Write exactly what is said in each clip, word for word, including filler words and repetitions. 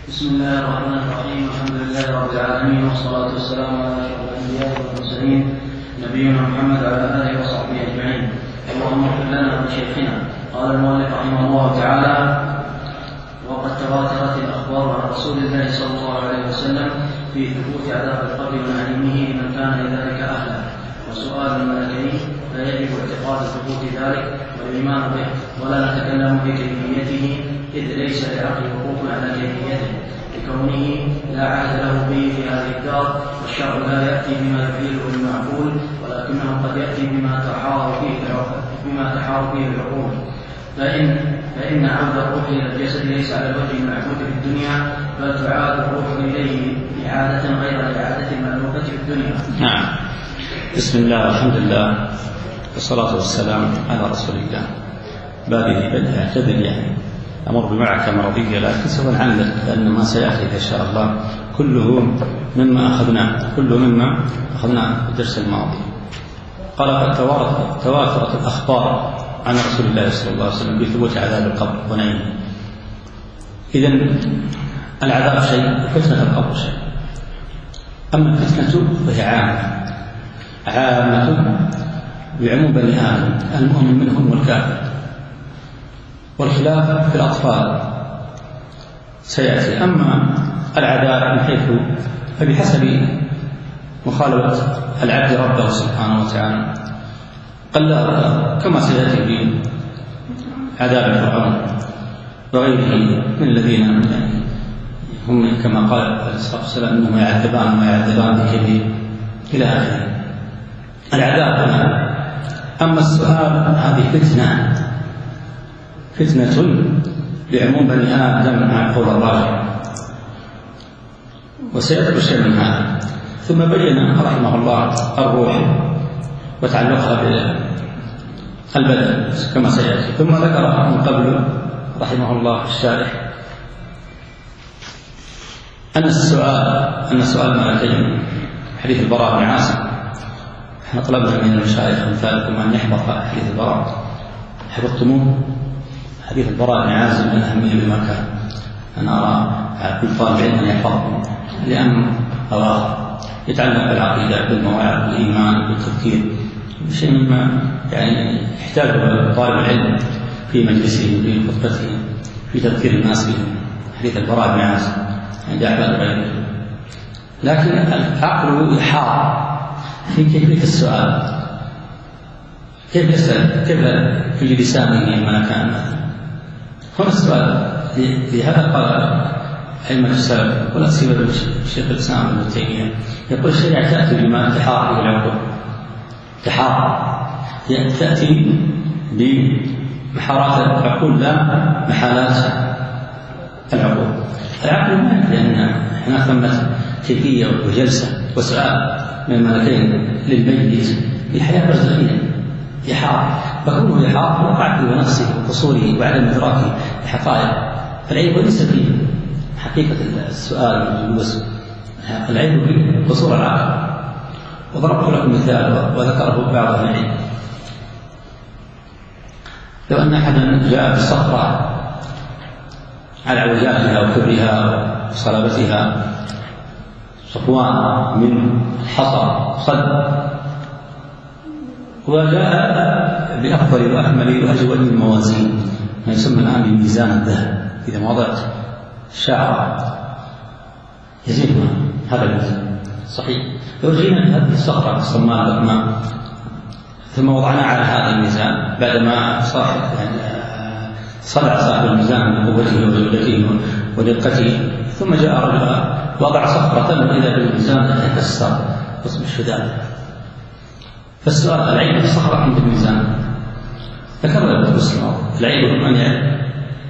بسم الله الرحمن الرحيم. الحمد لله رب العالمين، والصلاة والسلام على أشرف الأنبياء والمرسلين نبينا محمد وعلى آله وصحبه أجمعين. اللهم اغفر لنا ولشيخنا. قال المؤلف رحمه الله تعالى: وقد تواترت الأخبار عن رسول الله صلى الله عليه وسلم في ثبوت عذاب القبر ونعيمه لمن كان لذلك أهلا، وسؤال الملكين فيجب اعتقاد ثبوت ذلك والإيمان به، ولا نتكلم بكيفيته إذ ليس للعقل وقوف على كيفيته لكونه لا عهد له به في هذه الدار، والشرع لا يأتي بما يحيله المعقول، ولكنه قد يأتي بما تحار فيه بما تحار فيه العقول. فإن فإن عود الروح إلى الجسد ليس على الوجه المعهود في الدنيا، بل تعاد الروح إليه إعادة غير الإعادة المألوفة في الدنيا. نعم. بسم الله والحمد لله والصلاة والسلام على رسول الله. بابه بدء اعتدل، يعني أمر بمعركة مرضية، لكن سوف نعلق لأن ما سيأتي إن شاء الله كله مما أخذناه كله مما أخذناه في الدرس الماضي. قال: قد تواترت الأخبار عن رسول الله صلى الله عليه وسلم بثبوت عذاب القبر ونعيمه. إذن العذاب شيء وفتنة القبر شيء. أما الفتنة فهي عامة عامة بعموم بني آدم، المؤمن منهم والكافر، والخلاف في الأطفال سيأتي. أما العذاب من حيث فبحسب مخالفة العبد ربه سبحانه وتعالى قل كما سيأتي في عذاب فرعون وغيره من الذين هم كما قال عليه الصلاة والسلام إنهم يعذبان وما يعذبان بكبير إلى آخره. العذاب هنا. أما السؤال هذه فتنة فتنة لعموم بني آدم مع قول الراجع، وسيذكر شيء من هذا. ثم بين رحمه الله الروح وتعلقها بالبدن كما سيأتي. ثم ذكر من قبل رحمه الله الشارح أن السؤال أن سؤال ملكين حديث البراء بن عازب. احنا طلبنا من المشايخ أمثالكم أن يحفظ حديث البراء. حفظتموه؟ حديث البراء بن عازب من أهمية بمكان. أنا أرى على كل طالب علم أن يحفظه، لأن أراه يتعلق بالعقيدة بالمواعظ بالإيمان بالتفكير، شيء مما يعني يحتاجه طالب العلم في مجلسه في خطبته في تذكير الناس به. حديث البراء بن عازب عند أحمد وغيره. لكن العقل يحار في كيفية السؤال، كيف يسأل، كيف في لسانه ما كان مثلا. هنا السؤال لهذا قال علم السلف ولا سيما الشيخ الإسلام ابن تيمية، يقول الشريعة تأتي بما تحار به العقول. تحار تأتي بمحارات العقول لا محالات العقول. العقل ما يدري أن هناك ثمة كيفية وجلسة وسؤال من الملكين للميت للحياة البرزخية. يحار، فكونه يحار وقع في نفسه وقصوره وعدم إدراكه الحقائق. فالعيب ليس في حقيقة السؤال والجلوس، العيب في قصور العقل. وضربت لكم مثال وذكره بعض أهل العلم. لو أن أحدا جاء بالصخرة على عوجاتها وكبرها وصلابتها صفوان من حصى صد، وجاء بأفضل وأكمل وأجود الموازين ما يسمى الآن بميزان الذهب. إذا ما وضعت شعرة يزيد هذا الميزان صحيح. لو جينا بهذه الصخرة الصماء الأكمام ثم وضعنا على هذا الميزان بعدما صاحب يعني صدع صاحب الميزان بقوته وجودته ودقته، ثم جاء رجل وضع صخرة وإذا بالميزان يتكسر يصبح ذلك. فالسؤال: العيب في الصخرة عند الميزان؟ ذكر ابن مسلم العيب من يعلم؟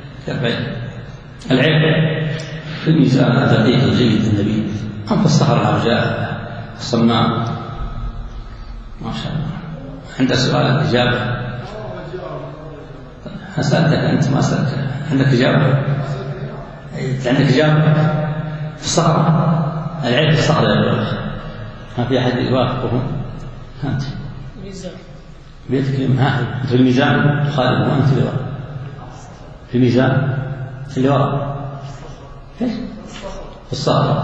العيب في الميزان الدقيق الجيد النبي، أم في الصخرة العرجاء الصماء؟ ما شاء الله. عند سؤال الإجابة. أسألتك أنت ما سألتك. عندك إجابة؟ عندك إجابة في الصخرة. العيب في الصخرة يا أبو. ما في أحد يوافقه؟ أنت بيتك ها في الميزان خالد وأنت اللي وراء في الميزان اللي وراء. الصخرة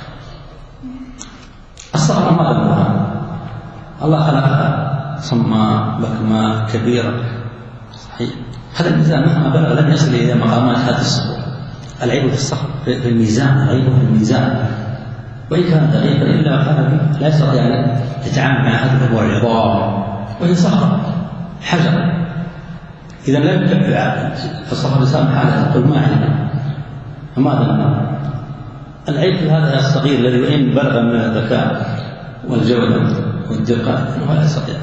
الصخرة ما ذنبها؟ الله خلقها صماء بكماء كبيرة، صحيح. هذا الميزان مهما بلغ لن يصل إلى مقامات هذه الصخور. العيب في الصخر في الميزان، العيب في الميزان، وإن كان دقيقا إلا هذا لا يستطيع أن يتعامل مع هذه الأمور العظام، وهي صخرة حجر. إذا لم تدفع الصخر الإنسان حالة تقول ما عندنا فماذا؟ العيب في هذا الصغير الذي وإن بلغ من الذكاء والجودة والدقة أنه لا يستطيع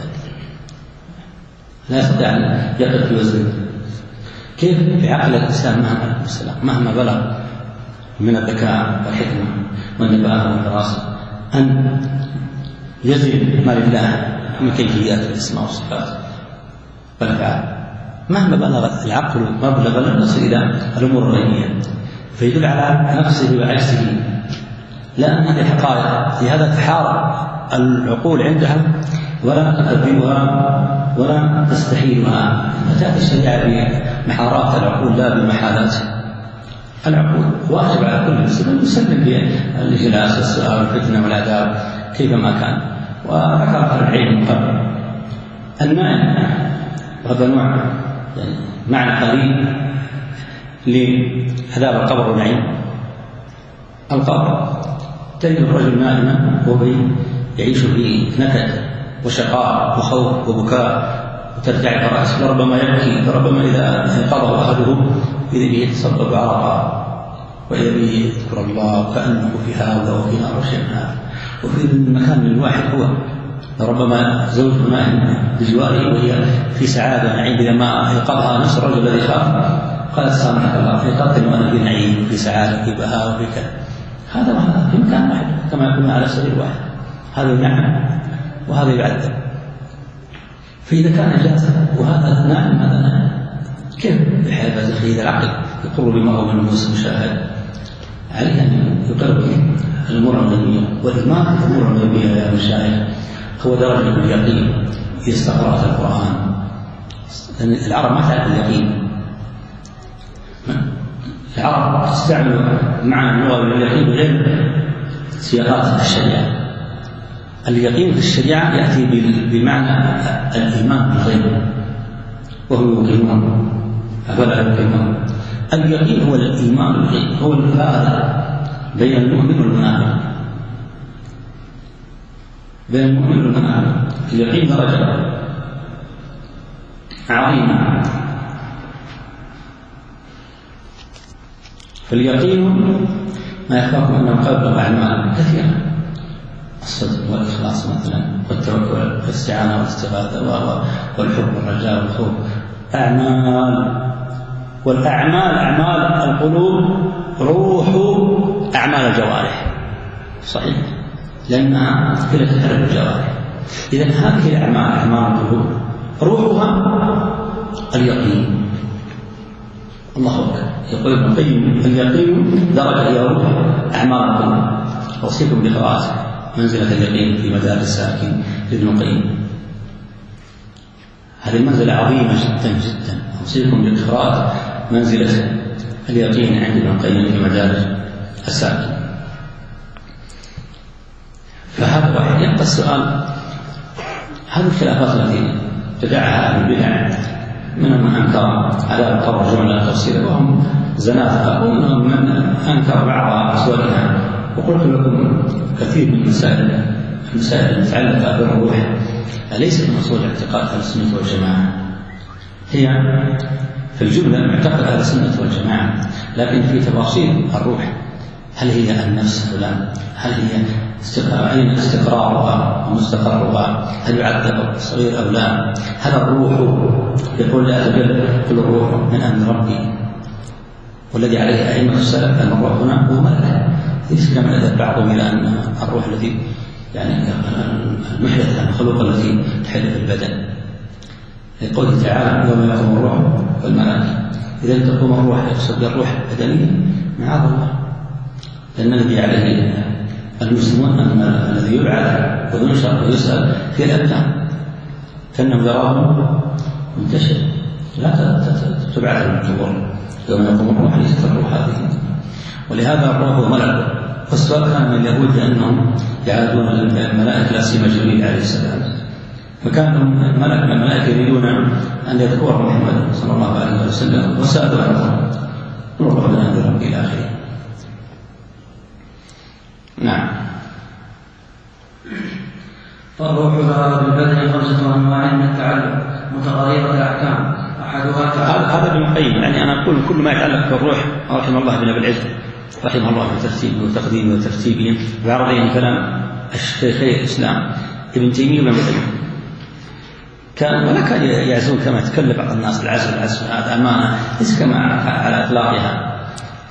لا يستطيع أن يقف في وزنه. كيف بعقل الإنسان مهما مهما بلغ من الذكاء والحكمة والنباهة والدراسة أن يزن ما لله من كيفيات الأسماء والصفات والأفعال؟ مهما بلغ العقل مبلغ لن يصل إلى الأمور الغيبية، فيدل على نفسه وعجزه، لأن هذه الحقائق لهذا تحار العقول عندها ولا تقبلها ولا تستحيلها. فتأتي الشريعة بمحارات العقول لا بمحالات العقول. واجب على كل مسلم يسلم بالإجلاس والسؤال والفتنة والآداب كيفما كان. وذكر أهل العلم قبل النائم هذا نوع يعني معنى قريب لعذاب القبر والنعيم. القبر تجد الرجل نائما وهو يعيش في نكد وشقاء وخوف وبكاء وترتعد رأسه، لربما يبكي، لربما إذا انقضى أهله إذا به يتصبب عرقا وإذا به يذكر الله كأنه في هذا وفي نار وشيء من هذا. وفي المكان الواحد هو ربما زوجه نائم بجواره وهي في سعادة ونعيم، إذا ما أيقظها نفس الرجل الذي خاف قالت سامحك الله أيقظتني وأنا في نعيم وفي سعادة وفي بهاء وفي كذا. هذا وهذا في مكان واحد كما يكون على سرير واحد، هذا ينعم وهذا يعذب. فإذا كان جالسا وهذا نائم هذا نائم، كيف بحال بزخي العقل يقر بما هو من نفوس المشاهد؟ عليه أن يقر بالأمور الغيبية. والإيمان بالأمور الغيبية يا مشايخ هو درجة اليقين. إذا استقرأت القرآن، لأن العرب ما تعرف اليقين، العرب تستعمل معنى اللغة اليقين بغير سياقات الشريعة. اليقين في الشريعة يأتي بمعنى الإيمان بالغيب، وهم يوقنون أفلا يوقنون. اليقين هو الإيمان بالغيب، هو الفارق بين المؤمن والمنافق، بين المؤمن والمنافق. اليقين درجة عظيمة. فاليقين ما يخاف أنه قبل أعمال كثيرة، الصدق والإخلاص مثلا والتوكل والاستعانة والاستغاثة والحب والرجاء والخوف، أعمال. والأعمال أعمال القلوب روح أعمال الجوارح، صحيح، لأنها كلها تحرك الجوارح. إذا هذه الأعمال أعمال القلوب روحها اليقين. الله أكبر. يقول ابن القيم اليقين درجة هي روح أعمال القلوب. أوصيكم بقراءة منزلة اليقين في مدارج السالكين لابن القيم. هذه المنزلة عظيمة جدا جدا. أوصيكم بقراءة منزلة اليقين عند ابن القيم في مدارج السالكين. فهذا واحد. يبقى السؤال: هذه الخلافات التي تدعها أهل البدع منهم من أنكر عذاب القبر جملة تفصيلا وهم زنادقة، ومنهم من أنكر بعض أصواتها. وقلت لكم كثير من المسائل المسائل المتعلقة بالروح ليست من أصول اعتقاد أهل السنة والجماعة، هي في الجملة معتقد أهل السنة والجماعة، لكن في تفاصيل الروح: هل هي النفس فلان؟ هل هي أين استقرارها ومستقرها؟ هل يعذب الصغير أو لا؟ هل الروح يقول لا أجل كل الروح من أمر ربي، والذي عليه أئمة السلف أن الروح هنا هو ملك. ليس كما يذهب بعضهم إلى أن الروح التي يعني المحدثة المخلوقة التي تحل في البدن، لقوله تعالى: يوم يقوم الروح والملائكة. إذا تقوم الروح يقصد الروح البدنية معاذ الله، لأن الذي عليه المسلمون أن الذي يبعث وينشر ويسأل في الأبدان كأنه يراه منتشر، لا تبعث من الجبر. يوم يقوم الروح ليست الروح هذه. ولهذا الروح هو ملك والسؤال كان من اليهود لأنهم يعادون الملائكة لا سيما جبريل عليه السلام، فكانوا الملائكة يريدون أن يذكروا محمد صلى الله عليه وسلم وسألوا عنه نور ربنا أنذرهم إلى آخره. نعم. فالروح لها بالبدن خمسة أنواع من التعلق متغيرة الأحكام، أحدها تعلق. هذا ابن القيم، يعني أنا أقول كل ما يتعلق بالروح رحمه الله بن أبي العز رحمه الله في ترتيبه وتقديمه وترتيبه بعرضه كلام الشيخي الإسلام ابن تيمية وابن القيم، كان ولا كان يعزون كما يتكلم بعض الناس العزل العزل هذا أمانة ليس كما على إطلاقها.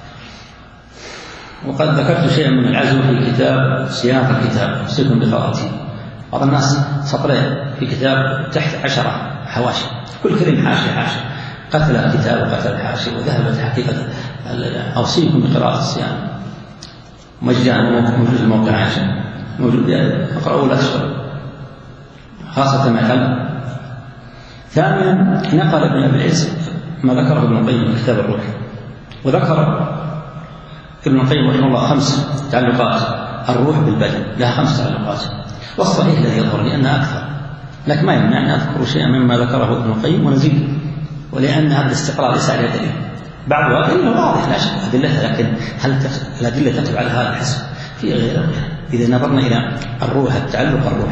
وقد ذكرت شيئا من العزل في كتاب صيانة الكتاب سكن بقراءته، بعض الناس سطرين في كتاب تحت عشرة حواشي، كل كلمة حاشية حاشية، قتل الكتاب وقتل الحاشية، وذهبت حقيقة أوصيكم بقراءة الصيانة مجانا موجود في موقع عائشة موجود، اقرأوا ولا تشتروا خاصة ما يتعلق. ثانيا نقل ابن أبي العز ما ذكره ابن القيم في كتاب الروح، وذكر ابن القيم رحمه الله خمس تعلقات الروح بالبدن، لها خمس تعلقات، والصحيح الذي يظهر لي أنها أكثر، لكن ما يمنع أن أذكر شيئا مما ذكره ابن القيم ونزيد، ولأن هذا الاستقرار ليس عليه دليل، بعضها دليل واضح لا شك أدلتها، لكن هل الأدلة تقف على هذا الحسب؟ في غيره. إذا نظرنا إلى الروح التعلق الروح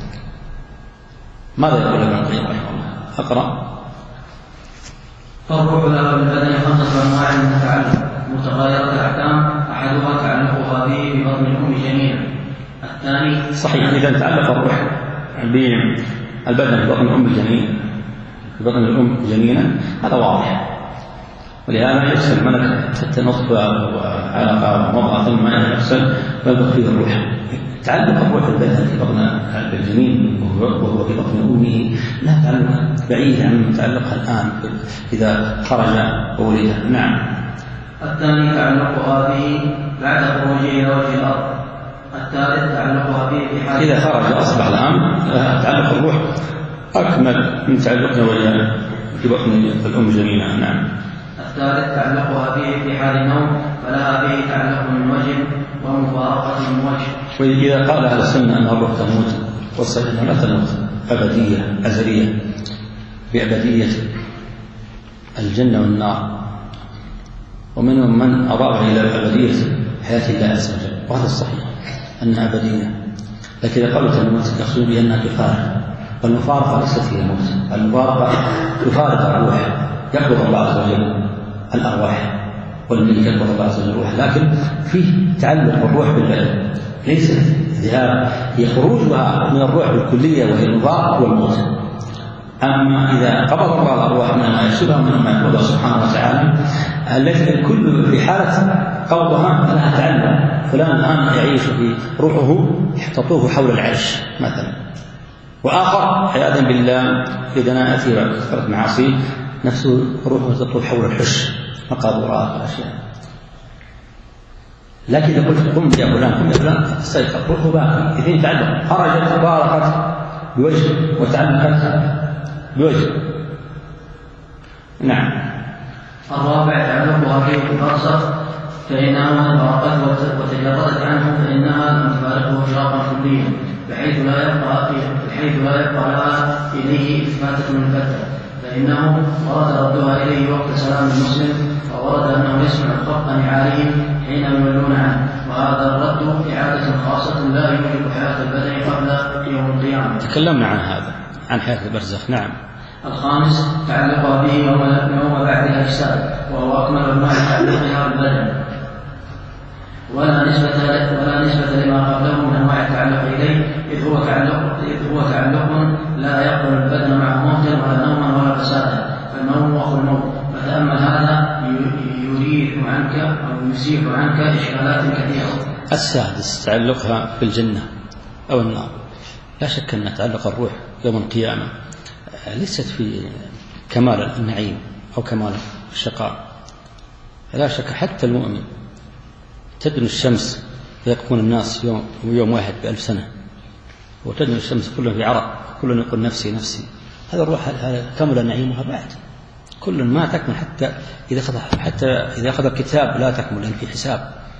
ماذا يقول ابن القيم رحمه الله؟ أقرأ. فالروح لها بالبدن خمسة أنواع من التعلق متغيرة الأحكام، أحدها تعلقها به ببطن الأم جنينا، الثاني صحيح. إذا تعلق الروح بالبدن ببطن الأم الجنين ببطن الأم جنينا هذا واضح، ولهذا يفصل الملك حتى نطفة وعلقة ومضغة ثم يفصل ويبقى فيه الروح. تعلق الروح بالبدن في بطن الجنين وهو في بطن أمه لا تعلق بعيد عن تعلقها الآن إذا خرج وولد. نعم. الثاني تعلقها به بعد خروجه إلى وجه الأرض، الثالث تعلقها به في حال إذا خرج أصبح الآن تعلق الروح أكمل من تعلقها وهي في بطن الأم جنينها. نعم. الثالث تعلقها به في حال النوم، فلها به تعلق من وجه ومفارقة من وجه. وإذا قال أهل السنة أن الروح تموت، والصحيح أنها لا تموت، أبدية أزلية بأبدية الجنة والنار، ومنهم من أضاف إلى أبدية حياة الله عز وجل، وهذا الصحيح أنها أبدية، لكن إذا قالوا تموت يقصدون بأنها تفارق، والمفارقة ليست هي الموت، المفارقة تفارق الروح، يقبض الله عز وجل الأرواح والملك يقبض الله عز وجل الروح، لكن فيه تعلق الروح بالبدن، ليس ذهاب، هي خروجها من الروح بالكلية وهي المفارقة والموت. أما إذا قبض الله الأرواح من ما يشبه من ما يقبض سبحانه وتعالى التي الكل في حالة قبضها لها تعلق، فلان الآن يعيش في روحه تطوف حول العرش مثلا، وآخر عياذا بالله في دناءته وكثرة معاصيه نفسه روحه تطوف حول الحش مقابرات وأشياء. لكن إذا قلت قم يا فلان قم يا فلان استيقظ روحه باقي، اثنين تعلق، خرجت فارقت بوجه وتعلقت بوجه. نعم. الرابع تعلقها به في البرزخ، فإنها فارقت وتجردت عنه فإنها لم تفارقه فراقا كليا بحيث لا يبقى بحيث لا يبقى لها إليه إثباتة من فترة، فإنه ورد ردها إليه وقت سلام المسلم، وورد أنه يسمع خفق نعالهم حين يولون عنه، وهذا الرد إعادة خاصة لا يوجب حياة البدن قبل يوم القيامة. تكلمنا عن هذا عن حياة البرزخ. نعم. الخامس تعلقها به يوم بعد الأجساد، وهو أكمل أنواع تعلقها بالبدن، ولا نسبة ولا نسبة لما قبله من أنواع التعلق إليه، إذ هو تعلق إذ هو تعلق لا يقبل البدن مع موت ولا نوما ولا فسادا، فالنوم أخو الموت. فتأمل هذا يريح عنك أو يزيح عنك إشكالات كثيرة. السادس تعلقها في الجنة أو النار. لا شك أن تعلق الروح يوم القيامة ليست في كمال النعيم أو كمال الشقاء، لا شك. حتى المؤمن تدنو الشمس فيقوم الناس يوم, يوم واحد بألف سنة، وتدنو الشمس كلهم في عرق، كل يقول نفسي نفسي. هذا الروح هذا كمل نعيمها بعد، كل ما تكمل حتى إذا أخذ حتى إذا أخذ الكتاب لا تكمل في حساب،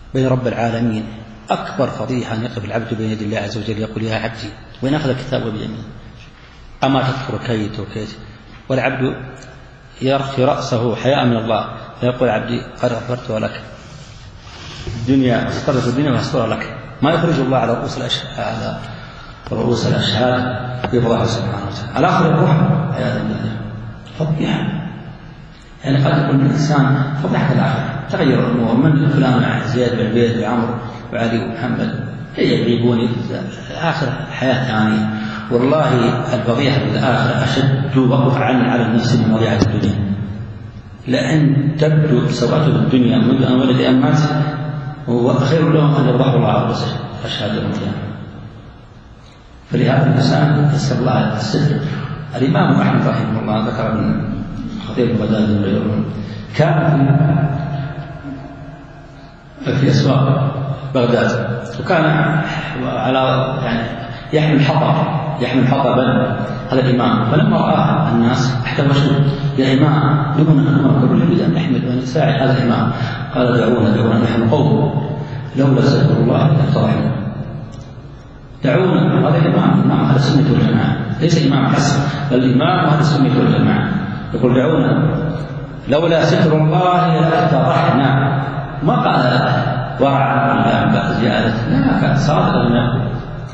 بين رب العالمين أكبر فضيحة أن يقف العبد بين يدي الله عز وجل يقول يا عبدي وإن أخذ كتابه بيمينه أما تذكر كيت وكيت، والعبد يرخي رأسه حياء من الله فيقول عبدي قد غفرت لك الدنيا استرت الدنيا واستر لك، ما يخرج الله على رؤوس الأشهاد على رؤوس الأشهاد يفضح سبحانه وتعالى. الآخر يروح عياذا بالله فضيحة، يعني قد يكون الإنسان فضحك الآخر تغير الأمور من فلان مع زياد بن عبيد وعمر وعلي ومحمد يجيبون آخر حياة ثانية. والله الفضيحة بالآخرة أشد وقعا على النفس من فضيحة الدنيا، لأن تبدو سوءته الدنيا منذ أن ولد أن مات وخير لهم أن يرضاه الله على رؤوس أشهاد يوم القيامة. فلهذا الإنسان يسأل الله الستر. الإمام أحمد رحمه الله ذكر من خطيب بغداد وغيره كان في أسواق بغداد وكان على يعني يحمل حطب يحمل حطبا هذا الإمام، فلما رآه الناس احتوشوا يا إمام دون أن كل يريد أن يحمل وأن يساعد هذا الإمام، قال دعونا دعونا نحن قوم لولا ستر الله لافتضحنا، دعونا. هذا الإمام إمام أهل السنة والجماعة ليس إمام حسن بل الإمام أهل السنة والجماعة، يقول دعونا لولا ستر الله لافتضحنا، ما قال ورع ولا زيادة، لا كان صادقا لما يقول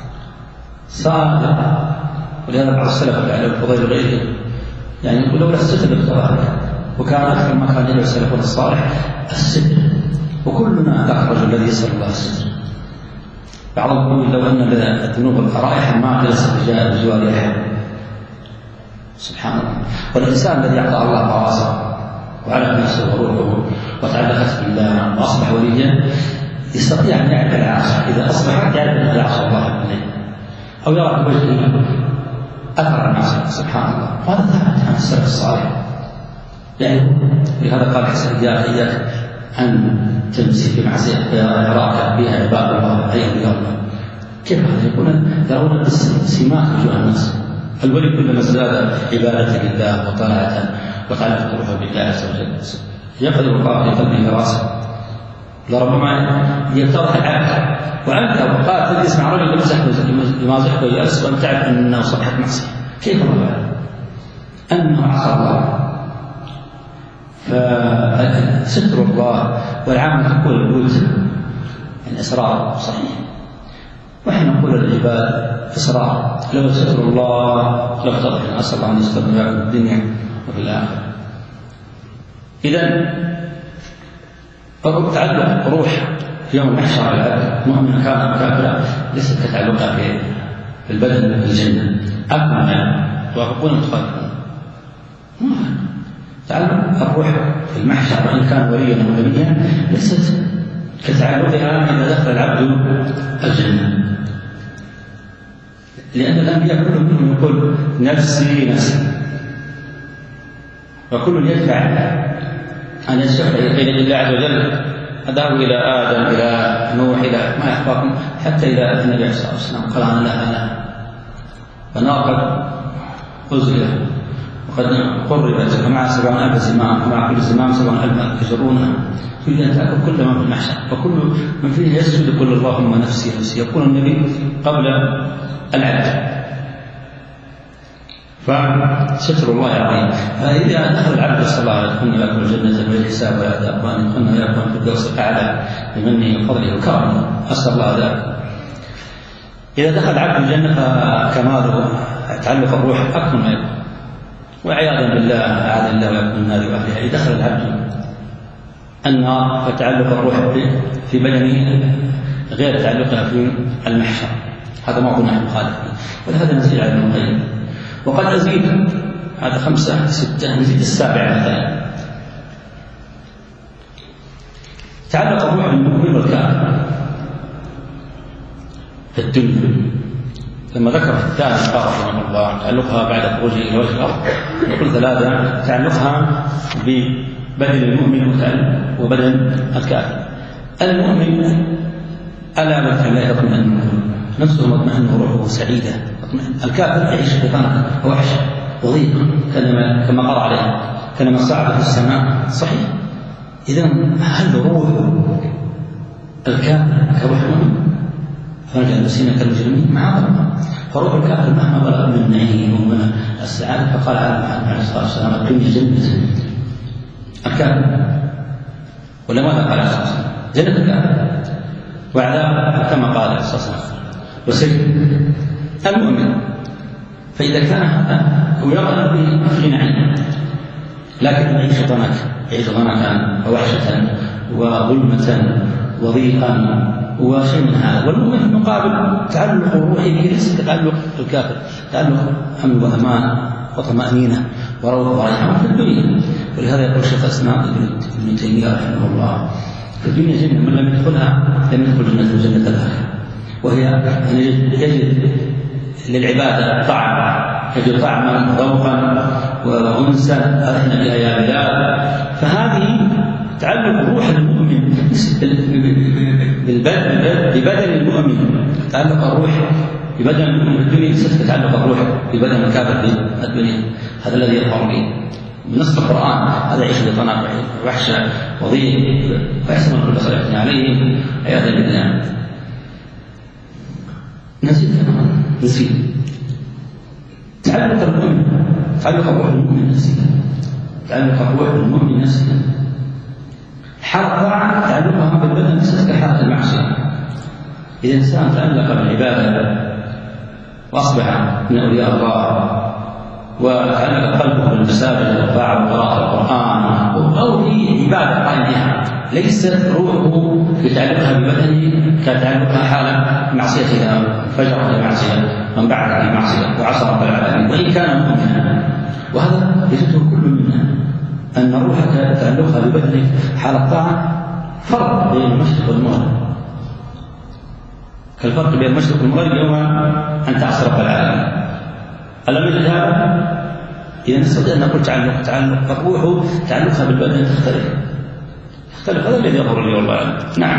صادق. ولهذا بعض السلف على الفضيل وغيره يعني يقول لولا الستر لافتضحنا، وكان أكثر ما كان يدعو السلف الصالح الستر، وكلنا ذاك الرجل الذي يسأل الله الستر. بعضهم يقول لو أن الذنوب رائحة ما جلست بجوار أحد، سبحان الله. والإنسان الذي أعطى الله حواسه وعلى نفسه وروحه وتعلقت بالله وأصبح وليا يستطيع أن يعرف العاصي، إذا أصبح يعرف أن العاصي الله عليه أو يرى بوجهه أثر المعصية، سبحان الله. وهذا ثابت عن السلف الصالح، يعني لهذا قال حسن إياك إياك أن تمسك في معصية يراك بها عباد الله أي أولياء الله. كيف هذا؟ يقولون يرون سمات وجوه الناس. الولي كلما ازداد عبادة لله وطاعة وتعلق روحه بالله عز وجل يقدر الله في قلبه فراسه، لربما يفتضح العبد وأنت وقال تجلس مع رجل يمازحك ويأس وأن تعرف أنه صبحت معصية، كيف الله أنه عصى الله. فستر الله والعامة تقول البيوت الإسرار صحيح، ونحن نقول للعباد إسرار، لو ستر الله لافتضحنا، أسأل الله أن يسترنا في الدنيا وفي الآخرة. إذن تعلق روح في يوم المحشر على العبد مؤمن كان كافرا ليست كتعلقها في البدن في الجنة أكمل توافقون متخالفون. تعلق الروح في المحشر وإن كان وليا أو نبيا ليست كتعلقها إذا دخل العبد الجنة، لأن الأنبياء كلهم منهم يقول نفسي نفسي، وكل يدفع أن يشفع إلى الله عز وجل، أدعوا إلى آدم إلى نوح إلى ما يحفظكم حتى إلى النبي عليه الصلاة والسلام قال أنا لا أنا فالنار قد أزلت وقد قربت ومع سبعون ألف زمام ومع كل زمام سبعون ألف يجرونها، تريد أن تأكل كل ما في المحشر وكل من فيه يسجد يقول اللهم نفسي نفسي، يقول النبي قبل العبد. فستر الله عظيم. فإذا دخل العبد الصلاة يدخلنا ويأكل الجنة بغير حساب ولا عذاب، وأن يدخلنا ويأكل في الدرس الأعلى بمنه وفضله وكرمه، أسأل الله ذلك. إذا دخل العبد الجنة فكماله تعلق الروح أكثر ما يكون، وعياذا بالله أعاذ الله ويكون النار وأهلها. إذا دخل العبد النار فتعلق الروح في بدنه غير تعلقها في المحشر، هذا ما قلنا نحن مخالف فيه، ولهذا نزيد على ابن القيم. وقد أزيد هذا خمسة ستة نزيد السابع مثلا. تعلق الروح بالمؤمن والكافر في الدنيا، لما ذكر في الثالث قال رحمه الله تعلقها بعد خروجه إلى وجه الأرض، يقول ثلاثة تعلقها ببدن المؤمن وبدن الكافر. المؤمن ألا بذكر الله يطمئن نفسه مطمئنه وروحه سعيدة، الكافر يعيش في ضنك ووحشة وضيق كما قرأ عليه كلما صعد في السماء صحيح. إذن هل روحه الكافر كروح المؤمن فرجع المسلمين كالمجرمين معاذ الله. فروح الكافر مهما بلغ من النعيم ومن السعادة فقال عليه الصلاة والسلام الدنيا جنة الكافر. ولا ماذا قال عليه الصلاة والسلام؟ جنة الكافر وعذاب كما قال عليه الصلاة والسلام وسجن المؤمن. فإذا كان هذا هو يرى به في نعيم لكن يعيش ضنكا يعيش ضنكا ووحشة وظلمة وضيقا وشيء من هذا. والمؤمن في المقابل تعلق روحه ليس كتعلق الكافر، تعلق أمن وأمان وطمأنينة وروح وريحان في الدنيا. ولهذا يقول الشيخ الإسلام ابن تيمية رحمه الله في الدنيا جنة من لم يدخلها لم يدخل جنة وجنة الآخرة، وهي أن يجد للعبادة طعم، يجد طعما وذوقا وأنسا أرحنا بها يا بلاد. فهذه تعلق روح المؤمن ببدن المؤمن، تعلق الروح ببدن المؤمن في الدنيا ليس كتعلق الروح ببدن الكافر في الدنيا. هذا الذي يظهر به بنص القرآن. هذا يعيش بطناق وحشة وضيق ويحسن كل خلقنا عليهم عياذا بالله. نسيت نسيت تعلق المؤمن، تعلق الروح المؤمن نفسه، تعلق الروح المؤمن نفسه. حالة طاعة تعلقها بالبدن ليست كحالة المعصية. إذا إنسان تعلق بالعبادة وأصبح من أولياء الله وتعلق قلبه بالمساجد والطاعة وقراءة القرآن أو في عبادة قائم بها ليست روحه بتعلقها ببدنه كتعلقها حالة معصية إذا فجر المعصية من بعد عن المعصية وعصى رب العالمين وإن كان مؤمنا. وهذا يجده كل منا أن روحك تعلقها ببدنك حالة طاعة فرق بين المشرق والمغرب، كالفرق بين المشرق والمغرب يوم أن تعصى رب العالمين. ألم يجد هذا؟ إذا نستطيع أن نقول تعلق تعلق الروح تعلقها بالبدن تختلف تختلف هذا الذي يظهر لي والله أعلم. نعم.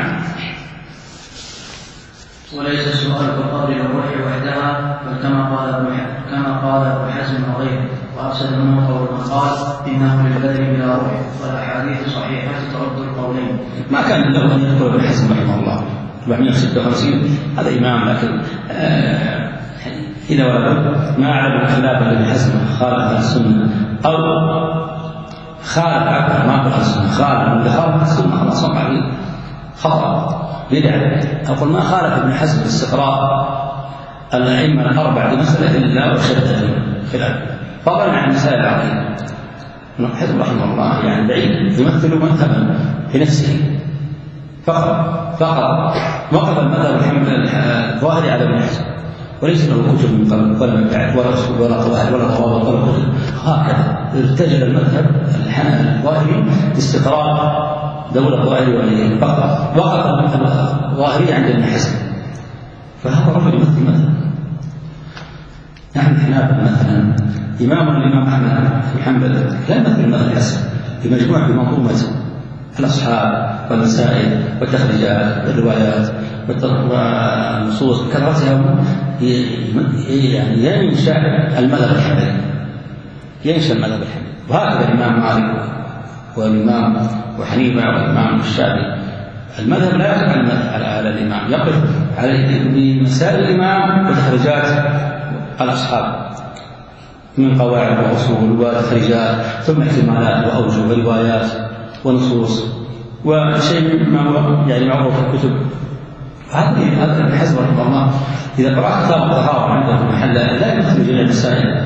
وليس السؤال في القبر للروح وحدها بل كما قال كما قال ابن حزم وغيره وأفسد منه قول من قال إنه للبدن بلا روح، والأحاديث صحيحة ترد القولين. ما كان له أن يذكر ابن حزم رحمه الله أربعمائة وستة وخمسين هذا إمام، لكن آه إذا ولد ما أعلم خلافا لابن حزم خالف أهل السنة أو خالف أكبر ما أهل السنة خالف خالف السنة خلاص وقع فيه خطأ بدعة. أقول ما خالف ابن حزم الاستقراء الأئمة الأربعة بمسألة إلا وشدة خلاف فضلا عن مسائل العقيدة. ابن حزم رحمه الله يعني بعيد يمثل مذهبا في نفسه فقط فقط وقف المذهب الظاهري على ابن حزم وليس له كتب من قبل ولا مبتعث ولا اصول ولا قواعد ولا ضوابط ولا كتب. هكذا ارتجل المذهب الظاهري باستقراء دولة الظاهري وليه فقط وقف المذهب الظاهري عند ابن حزم. فهذا رجل يمثل المذهب. نحن حنابلة مثلا إمام الإمام أحمد بن حنبل لا يمثل المذهب الحسن بمجموعة بمنظومة الأصحاب والمسائل والتخريجات والروايات والنصوص كثرتها يعني ينشأ المذهب الحنبلي ينشأ المذهب الحنبلي. وهكذا الإمام مالك والإمام وحنيفة والإمام الشافعي المذهب لا يقف على الإمام يقف على مسائل الإمام وتخريجات الأصحاب من قواعد وأصول وتخريجات ثم احتمالات وأوجه وروايات ونصوص وشيء ما هو يعني معروف في الكتب. هذه هذا ابن حزم رحمه الله إذا قرأت كتاب الطهارة عنده في محل لا يمثل جميع مسائل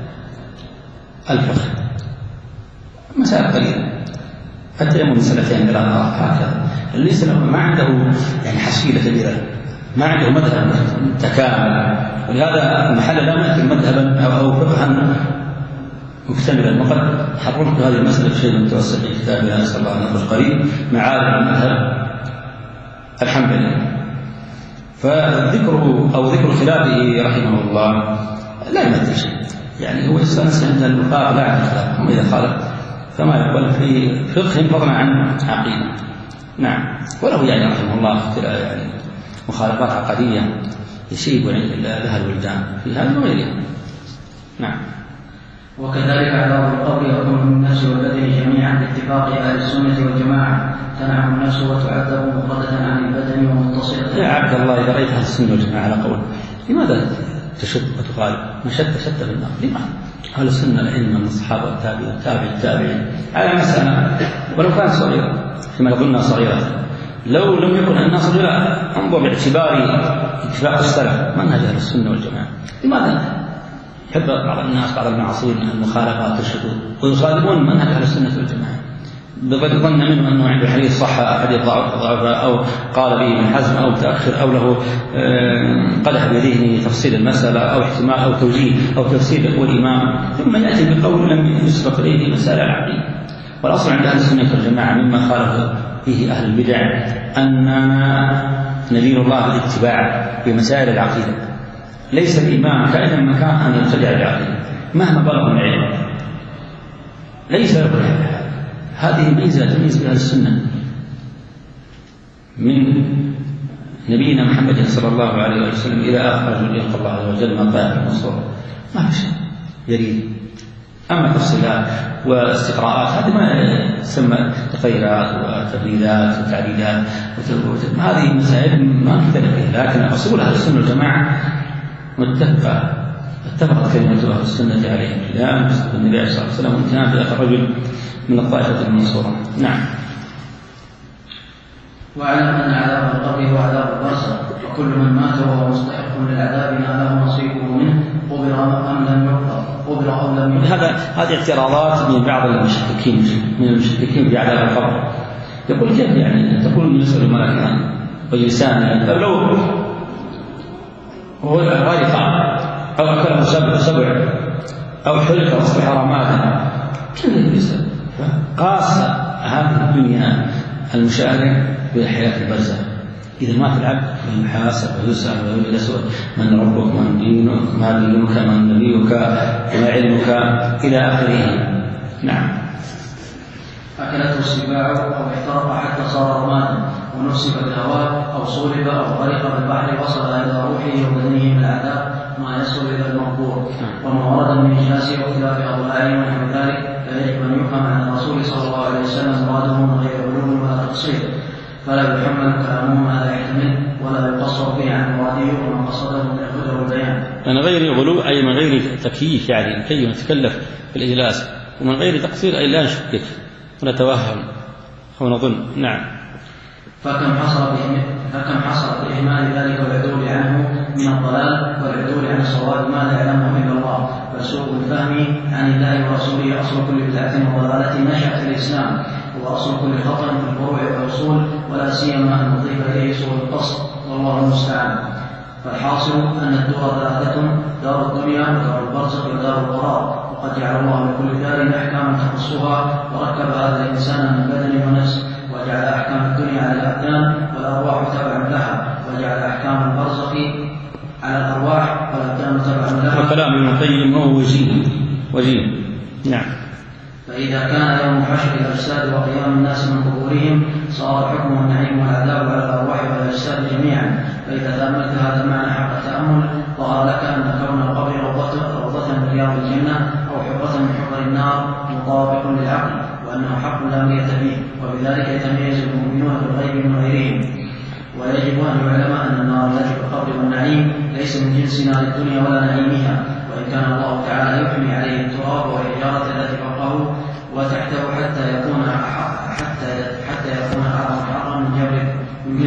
الفقه مسائل قليلة حتى يوم مسألتين ثلاثة هكذا ليس له ما عنده يعني حصيلة كبيرة ما عنده مذهب متكامل. ولهذا المحل لا يمثل مذهبا أو فقها مكتملا. وقد حررت هذه المسألة في شيء متوسط في كتابها نسأل الله أن نخرج قريب معارف المذهب الحنبلي. فذكره أو ذكر خلافه رحمه الله لا يمثل شيء يعني هو يستانس عند الوفاق لا عند الخلاف. أما إذا خالف فما يقبل في فقه فضلا عن عقيدة. نعم. وله يعني رحمه الله يعني مخالفات عقدية يشيب لها الولدان في هذا وغيرها. نعم. وكذلك عذاب القبر يكون من النفس والبدن جميعا باتفاق اهل السنه والجماعه تنعم النفس وتعذب مفردة عن البدن يا عبد الله إذا رأيت أهل السنة والجماعة على قول لماذا تشد وتغالب؟ ما شد شد بالنار، لماذا؟ أهل السنة الأئمة من الصحابة والتابعين والتابع التابعين على مسألة ولو كانت صغيرة فيما يظنها صغيرة، لو لم يكن الناس صغيرة انظر باعتبار اتفاق السلف منهج أهل السنة والجماعة. لماذا يحب بعض الناس بعض المعاصرين المخالفات والشذوذ ويخالفون منهج أهل السنة والجماعة بظن منه أنه عنده حديث صح حديث ضعف أو قال به ابن حزم أو تأخر أو له قدح بذهنه تفصيل المسألة أو احتمال أو توجيه أو تفسير يقول الإمام ثم يأتي بقول لم يسبق إليه مسألة العقلية. والأصل عند أهل السنة والجماعة مما خالف فيه أهل البدع أننا ندين الله بالاتباع في مسائل العقيدة، ليس الإمام كائنا مكان أن يبتدع بعقيدة مهما بلغ العلم، ليس له. هذه ميزة تميز بأهل السنة من نبينا محمد صلى الله عليه وسلم إلى آخر رجل يلقى الله عز وجل ما طاع في المنصور ما في شيء جديد. أما تفصيلات واستقراءات هذه ما تسمى تغيرات وتبريدات وتعديلات هذه مسائل ما نختلف فيها، لكن أصول أهل السنة والجماعة متفقة اتفقت كلمة أهل السنة عليه القيام بسبب النبي صلى الله عليه وسلم وانتهى في آخر رجل من الطائفة المنصورة. نعم. واعلم أن عذاب القبر هو عذاب البرزخ، وكل من مات وهو مستحق للعذاب ناله نصيبه منه قبر أم لم يقبر قبر أو لم يقبر. هذا هذه اعتراضات من بعض المشككين من المشككين في عذاب القبر. يقول كيف يعني تقول يسأل الملكان ويسان لو هو غير أو أكله سبع سبع أو حلق أصبح رمادا كيف يسأل؟ قاس هذه الدنيا المشاهدة بالحياة البرزخ. إذا مات العبد فيحاسب ويسأل ويجلس من ربك من دينك ما دينك من نبيك ما علمك إلى آخره. نعم. أكلته السباع أو احترق حتى صار رمادا ونصب بالهواء أو صلب أو غرق بالبحر وصل إلى روحه وبدنه من العذاب ما يصل إلى المقبور. وما ورد من إجلاس واختلاف أضلاعه ونحو ذلك فيجب أن يفهم عن الرسول صلى الله عليه وسلم مراده من غير علوم ولا تقصير، فلا يحمل كلامه ما لا يحتمل ولا يقصر فيه عن مراده ومن قصده من الهدى والبيان. من غير غلو أي من غير تكييف، يعني كي نتكلف في الإجلاس، ومن غير تقصير أي لا نشكك ونتوهم أو نظن. نعم. فكم حصل فكم حصل بإهمال ذلك والعدول عنه من الضلال والعدول عن الصواب ما لا يعلمه إلا الله، فسوء الفهم عن الله ورسوله أصل كل بدعة وضلالة نشأت في الإسلام، وأصل كل خطأ في الفروع والأصول، ولا سيما أن نضيف إليه سوء القصد والله المستعان. فالحاصل أن الدار ثلاثة: دار الدنيا ودار البرزخ ودار القرار، وقد جعل الله لكل دار أحكاما تخصها وركب هذا الإنسان من بدن ونفس، وجعل أحكام الدنيا على الأبدان والأرواح تبعا لها، وجعل أحكام البرزخ على الأرواح والأبدان تبعا لها. وكلام ابن القيم هو وجيه وجيه. نعم. فإذا كان يوم حشر الأجساد وقيام الناس من قبورهم صار الحكم والنعيم والعذاب على الأرواح والأجساد جميعا. فإذا تأملت هذا المعنى حق التأمل ظهر لك أن كون القبر روضة, روضة من رياض الجنة أو حفرة من حفر النار مطابق للعقل، وأنه حق لا مرية به، وبذلك يتميز المؤمنون بالغيب من غيرهم. ويجب أن يعلم أن النار التي في القبر والنعيم ليس من جنس نار الدنيا ولا نعيمها، وإن كان الله تعالى يحمي عليه التراب والحجارة التي فوقه وتحته حتى يكون حتى حتى يكون أعظم من جبل.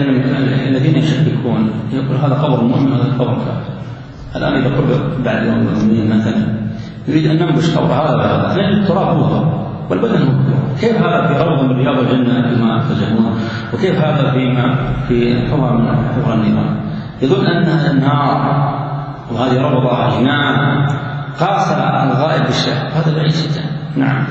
الذين يشككون يقول هذا قبر المؤمن وهذا قبر الكافر. الآن إذا قبل بعد يوم المؤمنين مثلا يريد أن ننبش قبر هذا بهذا، لأن التراب هو والبدن هو. كيف هذا في روضة من رياض الجنة فيما تجهمون، وكيف هذا فيما في حفرة من حفر النيران؟ يظن أنها النار وهذه روضة جنان، قاس الغائب بالشهر، هذا بعيد جدا. نعم.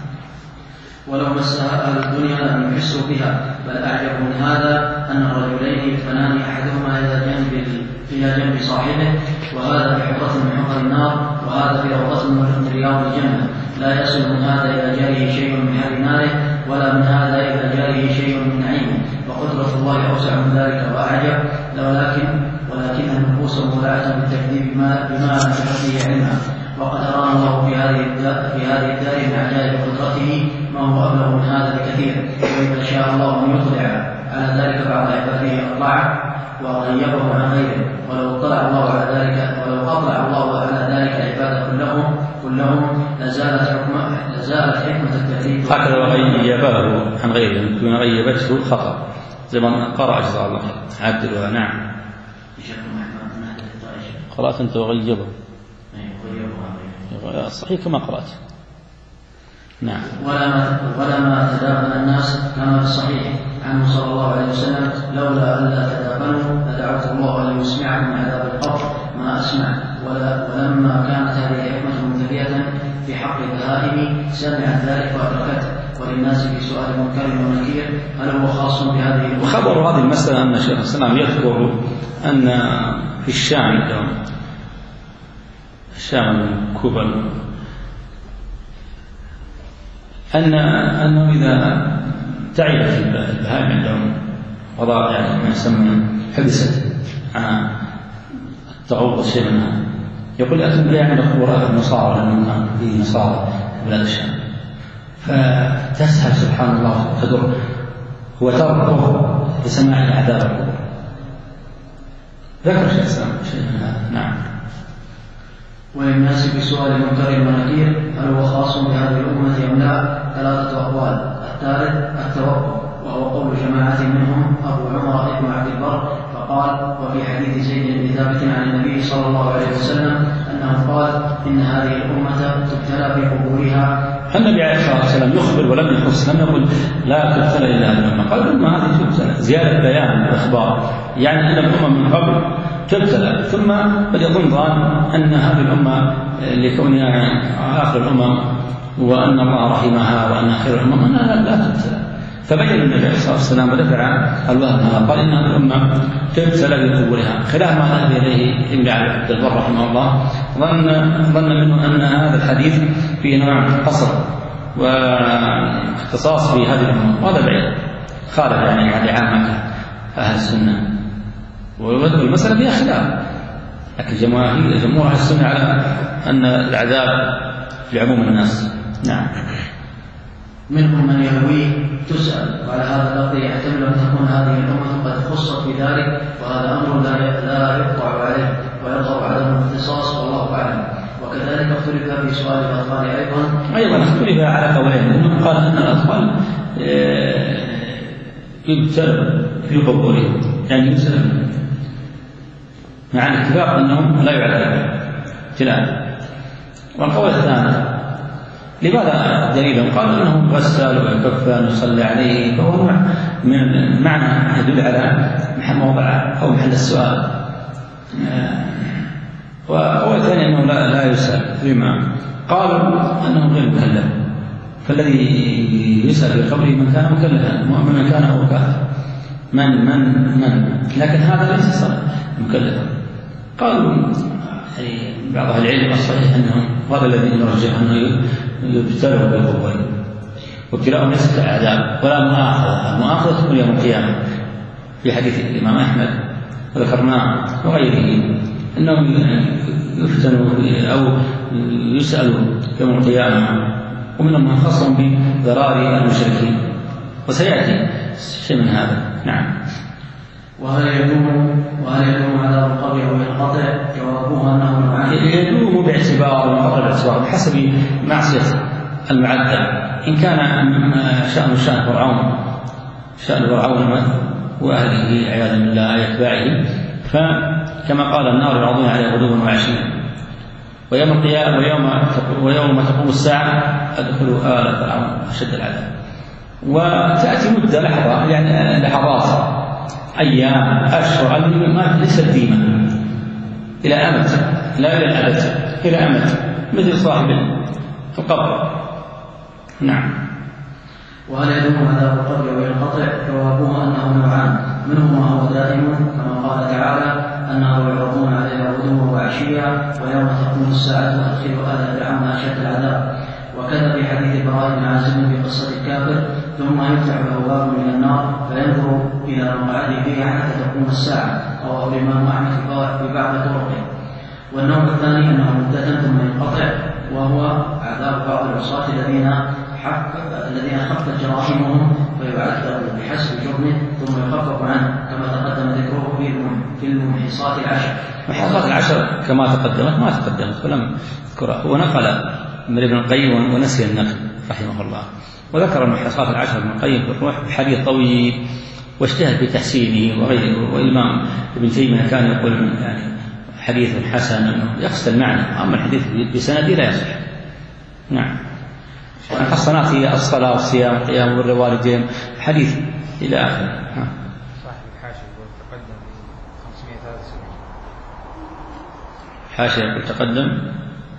ولو مسها أهل الدنيا لم يحسوا بها، بل أعجب من هذا أن الرجلين يدفنان أحدهما إلى جنب إلى جنب صاحبه، وهذا في حفرة من حفر النار وهذا في روضة من رياض الجنة، لا يصل من هذا إلى جاره شيء من حر ناره ولا من هذا إلى جاره شيء من نعيمه، وقدرة الله أوسع من ذلك وأعجب. ولكن ولكن النفوس مولعة بالتكذيب بما بما لم تحصيه علمها، وقد أرانا الله في هذه الدار في هذه الدار من عجائب قدرته ما هو أبلغ من هذا بكثير. وإذا شاء الله أن يطلع على ذلك بعض عباده أطلعه، وغيبه عن غيره، ولو اطلع الله على ذلك ولو أطلع الله على ذلك العباد كلهم كلهم لزالت حكمة لزالت حكمة التكليف. هكذا وغيبه عن غيره يمكن غيبته خطأ زي ما قرأ جزاه الله عدلها. نعم. قرأت أنت وغيبه صحيح كما قرأت. نعم. ولما ولما تدافن الناس كما في الصحيح عنه صلى الله عليه وسلم لولا ألا تدافنوا لدعوت الله أن يسمعكم من عذاب القبر ما أسمع. ولما كانت هذه حكمة منتفية في حق البهائم سمعت ذلك وأدركته. وللناس في سؤال منكر ونكير هل هو خاص بهذه؟ وخبر هذه المسألة أن شيخ الإسلام يذكر أن في الشام الشام كوبا أن أنه إذا تعبت البهائم عندهم وضع يعني ما يسمى حبست عن التغوط شيء منها يقول أتم بها عند قبور النصارى لأنهم في نصارى بلاد الشام فتسهل سبحان الله تدر وتركه لسماع عذاب القبور. ذكر شيخ الإسلام شيء من هذا. نعم. وللناس بسؤال منكر ونكير هل هو خاص بهذه الأمة أم لا؟ ثلاثة أقوال. الثالث التوقف وهو قول جماعة منهم أبو عمر بن عبد البر فقال وفي حديث زيد بن ثابت عن النبي صلى الله عليه وسلم أنه قال إن هذه الأمة تبتلى في قبورها. النبي عليه الصلاة والسلام يخبر ولم يخص لم يقل لا تبتلى إلا هذه الأمة قال الأمة هذه تبتلى زيادة بيان وإخبار يعني أن الأمم من قبل تبتلى ثم بل يظن ظان أن هذه الأمة لكونها آخر الأمم وأن الله رحمها وأن خير الأمم أنها لا تبتلى. فبين النبي عليه الصلاة والسلام ودفع الوهم هذا قال إن هذه الأمة تبتلى بقبورها خلاف ما ذهب إليه ابن عبد البر رحمه الله ظن ظن منه أن هذا الحديث فيه نوع قصر واختصاص في هذه الأمة وهذا بعيد خالف يعني عن عامة أهل السنة والمسألة فيها خلاف لكن جماهير جمهور أهل السنة على أن العذاب لعموم الناس. نعم. منهم من يرويه تسأل وعلى هذا اللفظ يحتمل أن تكون هذه الأمة قد خصت بذلك وهذا أمر لا يقطع عليه ويظهر عدم الاختصاص والله أعلم. وكذلك اختلف في سؤال الأطفال أيضا أيضا اختلف على قولين منهم قال أن الأطفال يبتلى في قبورهم يعني يبتلى مع الاتفاق أنهم لا يعذبون ابتلاء. والقول الثاني لماذا دليلهم؟ قالوا انه غسل ويكفن ويصلي عليه فهو من معنى يدل على موضع او محل السؤال. وهو الثاني انه لا, لا يسال لما قالوا انه غير مكلف فالذي يسال في قبره من كان مكلفا من كان هو كافر من من من لكن هذا ليس مكلفا. قالوا يعني بعض اهل العلم الصحيح انهم هذا الذي يرجح انه يبتلوا بالقبور وابتلاءهم ليس كعذاب ولا مؤاخذه. المؤاخذه تكون يوم القيامه في حديث الامام احمد وذكرناه وغيره انهم يفتنوا او يسالوا يوم القيامه ومنهم من خصهم بضرار المشركين وسياتي شيء من هذا. نعم. وهل يدوم وهل يدوم عذاب القبر او ينقطع؟ جوابه انه نوعان. يدوم باعتبار وينقطع باعتبار بحسب معصيه المعذب. ان كان شان شان فرعون شان فرعون واهله عياذا بالله اتباعه فكما قال النار يعرضون عليه غدوا وعشيا ويوم القيامه ويوم ويوم تقوم الساعه ادخلوا آل فرعون اشد العذاب. وتاتي مده لحظه يعني لحظات أيام أشهر ما ليس ديما إلى أمد لا إلى الأبد إلى أمد مثل صاحب القبر. نعم. وهل يدوم عذاب القبر وينقطع؟ جوابه أنه نوعان منه ما هو دائم كما قال تعالى أنه يعرضون عليه غدوا وعشيا ويوم تقوم الساعة أدخلوا آل فرعون أشد العذاب. وكذا في حديث براء بن عازب في قصة الكافر ثم يفتح له باب من النار فينظر إلى مقعده فيها حتى تقوم الساعة رواه الإمام أحمد في بعض طرقه. والنوع الثاني أنه مدة ثم ينقطع وهو عذاب بعض العصاة الذين حق الذين خفت جرائمهم فيعذب بحسب جرمه ثم يخفف عنه كما تقدم ذكره في المنكر. محيصات العشر. محيصات العشر كما تقدمت ما تقدمت ولم أذكرها، هو نقل من ابن القيم ونسي النقل رحمه الله، وذكر المحيصات العشر ابن القيم في الروح بحديث طويل واجتهد بتحسينه وغيره. والإمام ابن تيمية كان يقول يعني حديث حسن أنه يقصد المعنى، أما الحديث بسنده لا يصح. نعم. الحصنات هي الصلاة والصيام والقيام والبر والوالدين حديث إلى آخره. صاحب الحاشية يقول تقدم خمسمائة وثلاثة وسبعين. حاشية يقول تقدم.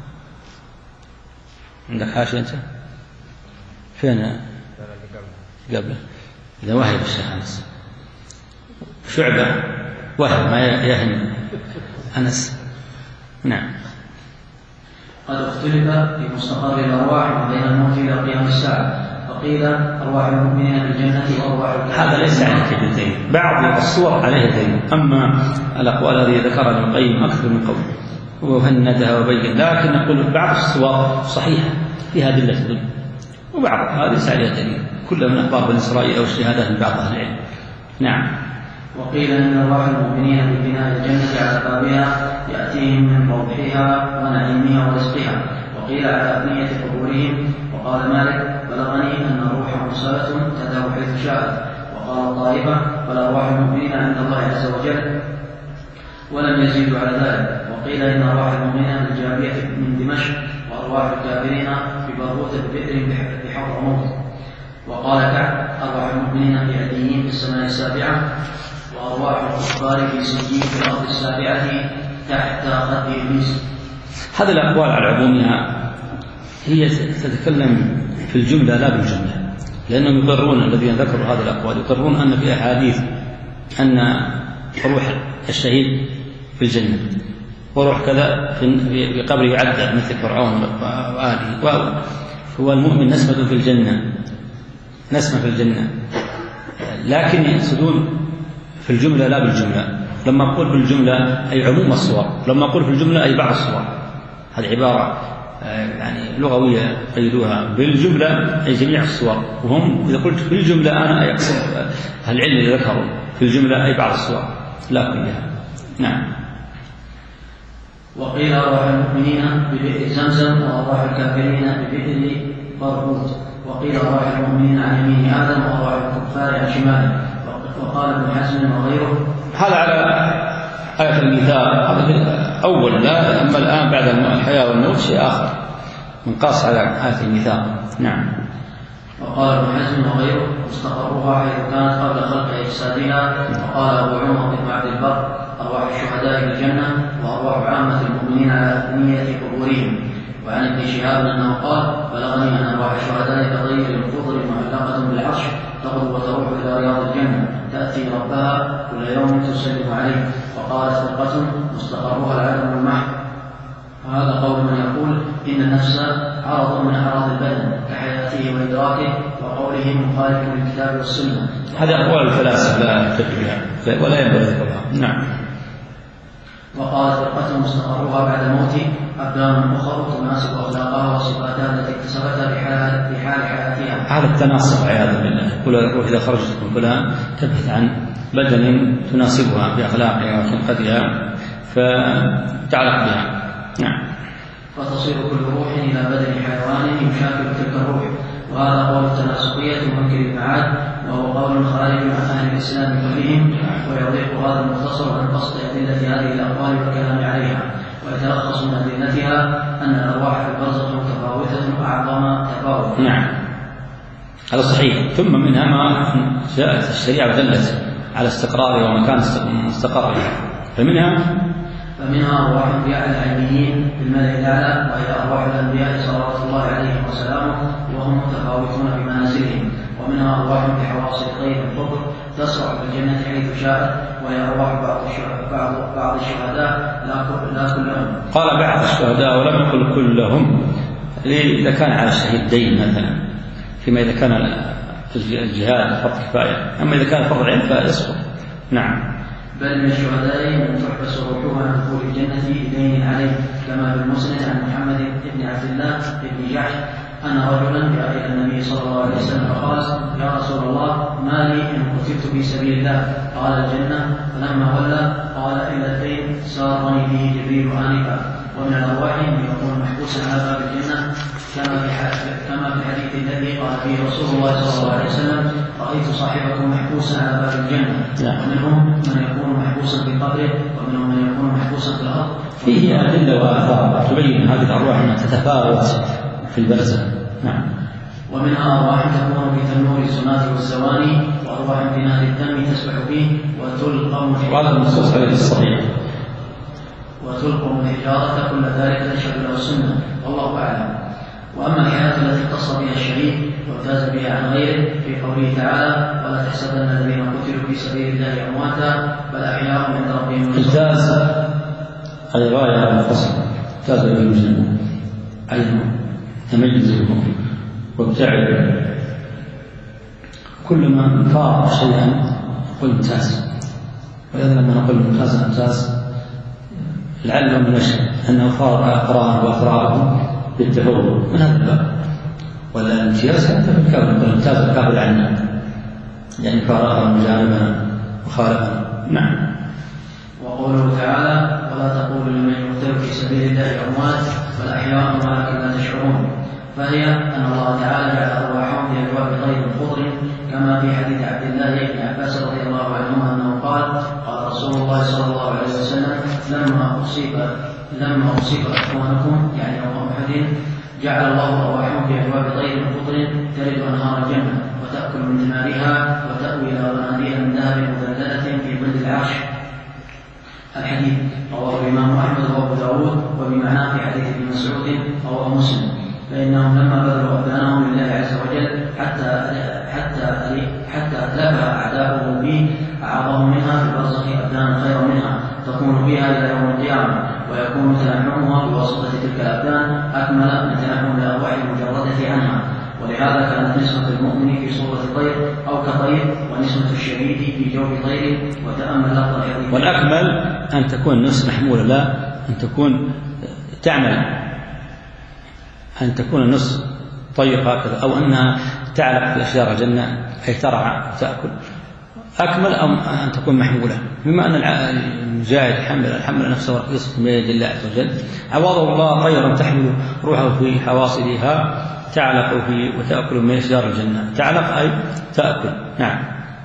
عندك حاشية أنت؟ فين؟ قبله. إذا وهب الشيخ أنس شعبة وهب ما يهم أنس. نعم. قد اختلف في مستقر الأرواح وبين الموت إلى قيام الساعة، فقيل أرواح المؤمنين بالجنة وأرواح الكافرين. هذا ليس عليه دليل، بعض الصور عليه دليل، أما الأقوال التي ذكرها ابن القيم أكثر من قول وهندها وبين، لكن نقول بعض الصور صحيحة فيها أدلة تدل، وبعض هذا ليس عليه دليل، كلها من أخبار بني إسرائيل أو اجتهادات من بعض أهل العلم. نعم. وقيل إن أرواح المؤمنين ببناء الجنة على بابها يأتيهم من روحها ونعيمها ورزقها، وقيل على أبنية قبورهم. وقال مالك بلغني أن الروح مرسلة تذهب حيث شاءت. وقال طائفة فالأرواح المؤمنين عند الله عز وجل ولم يزيدوا على ذلك. وقيل إن أرواح المؤمنين بالجابية من دمشق، وأرواح الكافرين في برغوث بئر بحضرموت. وقال كعب أرواح المؤمنين في عديين في السماء السابعة، وأرواح الكفار في سجين في الأرض السابعة تحت خد إبليس. هذه الأقوال على عمومها هي تتكلم في الجملة لا بالجملة، لأنهم يقررون الذين ذكروا هذه الأقوال يقررون أن في أحاديث أن روح الشهيد في الجنة وروح كذا في قبره يعذب مثل فرعون وآله، هو المؤمن نسمة في الجنة، نسمة في الجنة، لكن يقصدون في الجملة لا بالجملة. لما أقول بالجملة أي عموم الصور، لما أقول في الجملة أي بعض الصور. هذه عبارة يعني لغوية قيدوها بالجملة أي جميع الصور، وهم إذا قلت في الجملة أنا أقصد العلم اللي ذكروا في الجملة أي بعض الصور لا كلها. نعم. وقيل أرواح المؤمنين ببئر زمزم، وأرواح الكافرين ببئر برغوث. وقيل أرواح المؤمنين عن يمين آدم، وأرواح الكفار عن شماله. وقال ابن حزم وغيره هذا على آية الميثاق، هذا أول، لا أما الآن بعد الحياة والموت شيء آخر منقاص على آية الميثاق. نعم. وقال ابن حزم وغيره مستقرها حيث كانت قبل خلق أجسادها. وقال أبو عمر بن عبد البر أرواح الشهداء بالجنة، وأرواح عامة المؤمنين على أبنية قبورهم. وعن ابن شهاب أنه قال بلغني أن أرواح الشهداء كطير الخضر معلقة بالعرش تغدو وتروح إلى رياض الجنة تأتي ربها كل يوم تسلم عليه. وقالت فرقة مستقرها العدم المحض. وهذا قول من يقول إن النفس عرض من أعراض البدن كحياته وإدراكه، وقوله مخالف للكتاب والسنة. هذا أقوال الفلاسفة لا يحتج بها ولا ينبغي ذكرها. نعم. وقالت فرقة مستقرها بعد الموت أبدان أخرى تناسب أخلاقها وصفاتها التي اكتسبتها في حال حياتها. هذا التناسق عياذا بالله، يقول الروح إذا خرجت من فلان تبحث عن بدن تناسبها بأخلاقها وخلقتها فتعلق بها. نعم. فتصير كل روح إلى بدن حيوان يشاكل تلك الروح. وهذا قول التناسقية منكر المعاد، وهو قول خارج عن أهل الإسلام كلهم. ويضيق هذا المختصر عن قصد أدلة هذه الأقوال والكلام عليها، ويتلخص من أدلتها أن الأرواح في البرزخ متفاوتة أعظم تفاوت. نعم، هذا صحيح. ثم منها ما جاءت الشريعة دلت على استقرارها ومكان مستقرها، فمنها فمنها أرواح الأنبياء العلميين في الملأ الأعلى، وهي أرواح الأنبياء صلوات الله عليهم وسلامه، وهم متفاوتون بمنازلهم. ومنها أرواح بحواصل الغيب الفضل تسرع في الجنة حيث شاءت، وهي أرواح بعض بعض بعض الشهداء لا كلهم. قال بعض الشهداء ولم يقل كلهم، إذا كان على الشهيد دين مثلا، فيما إذا كان الجهاد فرض كفاية، أما إذا كان فرض عين فيسقط. نعم. بل من الشهداء من تحبس روحها عن دخول الجنة بدين عليه، كما بالمسند عن محمد بن عبد الله بن جحش أن رجلا جاء إلى النبي صلى الله عليه وسلم فقال: يا رسول الله، ما لي إن قتلت في سبيل الله؟ قال: الجنة. فلما ولى قال: إلا الدين سارني به جبريل آنفا. ومن الأرواح من يكون محبوسا على باب الجنة كما في الحديث الذي قال فيه رسول الله صلى الله عليه وسلم: رأيت صاحبكم محبوسا على باب الجنة. ومنهم من يكون محبوسا في قبره، ومنهم من يكون محبوسا في الأرض. فيه أدلة وآثار تبين هذه الأرواح أنها تتفاوت في البرزخ. نعم. ومنها أرواح تكون في تنور الزناد والزواني، وأرواح في نهر الدم تسبح فيه وتلقم وهذا النصوص عليه الصحيح وتلقم الحجارة. كل ذلك تشهد له السنة، والله أعلم. وأما الحياة التي اختص بها الشهيد وامتاز بها عن غيره في قوله تعالى: ولا تحسبن الذين قتلوا في سبيل الله أمواتا بل أحياء عند ربهم يرزقون. امتاز أي غاية الفصل، امتاز به المسلمون، أي تميزهم وابتعد. كل ما فار شيئا نقول ممتاز، وإذا لما نقول ممتاز ممتاز لعله من الشيء أنه فار أقرار وأفرارهم بالتفوق من هذا الباب. ولا الامتياز حتى في الكافر، نقول امتاز الكافر عنا يعني فارقا مجانبا وخالفا. نعم. وقوله تعالى: ولا تقولوا لمن يقتل في سبيل الله أموات بل أحياء ولكن لا تشعرون. فهي أن الله تعالى جعل أرواحهم في أجواف طير خضر، كما في حديث عبد الله بن عباس رضي الله عنهما أنه قال: قال رسول الله صلى الله عليه وسلم: لما أصيب لما أصيب إخوانكم يعني يوم أحد جعل الله أرواحهم في أجواف طير خضر ترد أنهار الجنة وتأكل من ثمارها وتأوي إلى مناديل من ذهب مذللة في ظل العرش. الحديث رواه الإمام أحمد وأبو داود وبمعناه في حديث ابن مسعود رواه مسلم. فإنهم لما بذلوا أبدانهم لله عز وجل حتى حتى حتى أتلفها أعداؤه به أعاظهم منها في البرزخ أبدانا خيرا منها تكون بها إلى يوم القيامة، ويكون تنعمها بواسطة تلك الأبدان أكمل من تنعم الأرواح المجردة عنها. ولهذا كانت نسمة المؤمن في صورة طير أو كطير، ونسمة الشهيد في جوف طير. وتأمل لفظ الحديث. والأكمل أن تكون النفس محمولة، لا أن تكون تعمل، أن تكون النفس طير هكذا، أو أنها تعلق في أشجار الجنة أي ترعى وتأكل. أكمل أو أن تكون محمولة، بما أن المجاهد حمل حمل نفسه ورقيصة بيد الله عز وجل، عوضه الله طيرا تحمل روحه في حواصلها تعلق في وتأكل من أشجار الجنة. تعلق أي تأكل. نعم.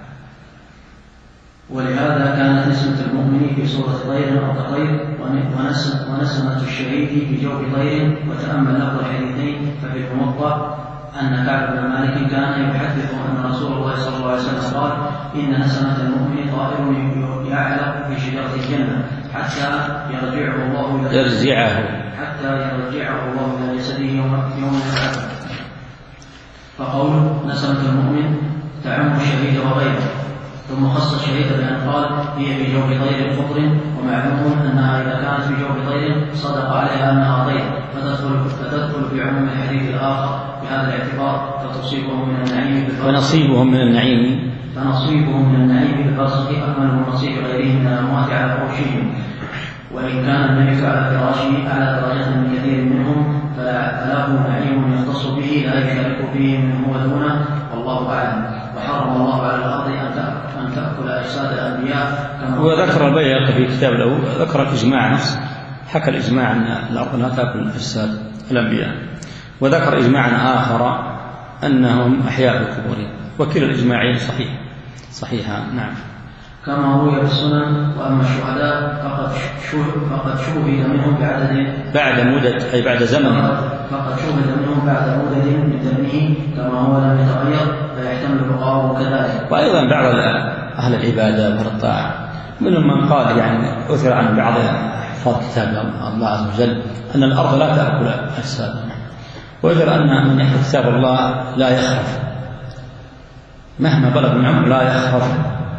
ولهذا كانت نسمة المؤمن في صورة طير أو كطير، ونسمة الشهيد في جوف طير. وتأمل لفظ الحديثين ففي الموطأ أن كعب بن مالك كان يحدث أن رسول الله صلى الله عليه وسلم قال: إن نسمة المؤمن طائر يعلق في شجرة الجنة حتى يرجعه الله إلى يرجعه حتى يرجعه الله إلى جسده يوم يوم الآخرة. فقوله نسمة المؤمن تعم الشهيد وغيره. ثم خص الشهيد بأن قال: هي في جوف طير خضر، ومعلوم أنها إذا كانت في جوف طير صدق عليها أنها طير، فتدخل, فتدخل في عموم الحديث الآخر بهذا الاعتبار، فتصيبهم من النعيم ونصيبهم من النعيم فنصيبهم من النعيم بالبرزخ أكمل من نصيب غيرهم من الأموات على فراشهم. وإن كان الملك على فراشه أعلى درجة من كثير منهم فله نعيم يختص به لا يشارك فيه من هو دونه، والله أعلم. وحرم الله على الأرض أن تأكل أجساد الأنبياء. وذكر البيهقي في كتاب له ذكر الإجماع نفسه، حكى الإجماع أن الأرض لا تأكل أجساد الأنبياء، وذكر إجماعا آخر أنهم أحياء بقبورهم، وكلا الإجماعين صحيح صحيحا. نعم. كما روي في السنن. وأما الشهداء فقد شوهد منهم بعدد بعد مدة أي بعد زمن فقد شوهد منهم بعد مدة من دمه كما هو لم يتغير، فيحتمل بقاؤه كذلك. وأيضا بعض أهل العبادة وأهل الطاعة منهم من قال يعني أثر عن بعض حفاظ كتاب الله عز وجل أن الأرض لا تأكل أجسادهم، ويجرى أن من يحفظ كتاب الله لا يخرف مهما بلغ من عمره، لا يخرف.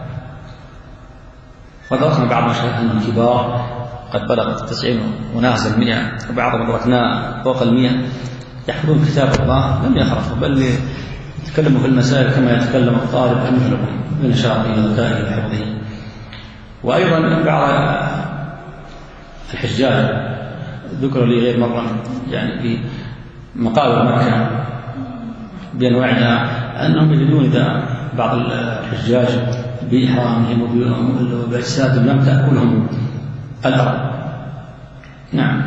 وذكرنا بعض مشايخنا الكبار قد بلغت التسعين ونازل المئة، وبعضهم أدركنا فوق المئة يحفظون كتاب الله لم يخرفوا، بل يتكلموا في المسائل كما يتكلم الطالب مثلهم من نشاطه وذكائه وحفظه. وأيضا بعض الحجاج ذكر لي غير مرة يعني في مقابر مكة بأنواعها أنهم يجدون إذا بعض الحجاج بإحرامهم وبأجسادهم لم تأكلهم الأرض. نعم.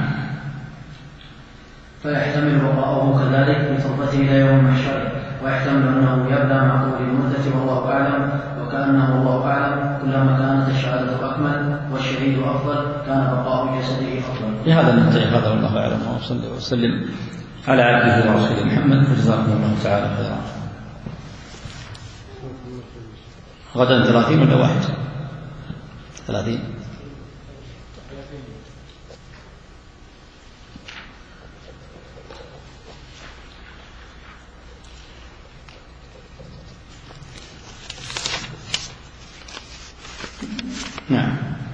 فيحتمل بقاؤه كذلك بتربته إلى يوم محشره، ويحتمل أنه يبدأ مع طول المدة والله أعلم، وكأنه الله أعلم كلما كانت الشهادة أكمل والشهيد أفضل كان بقاء جسده أفضل. لهذا ننتهي، هذا والله أعلم، وصلى وسلم على عبده ورسوله محمد، وجزاكم الله تعالى خيرا. غدا ثلاثين ولا واحد؟ ثلاثين. نعم.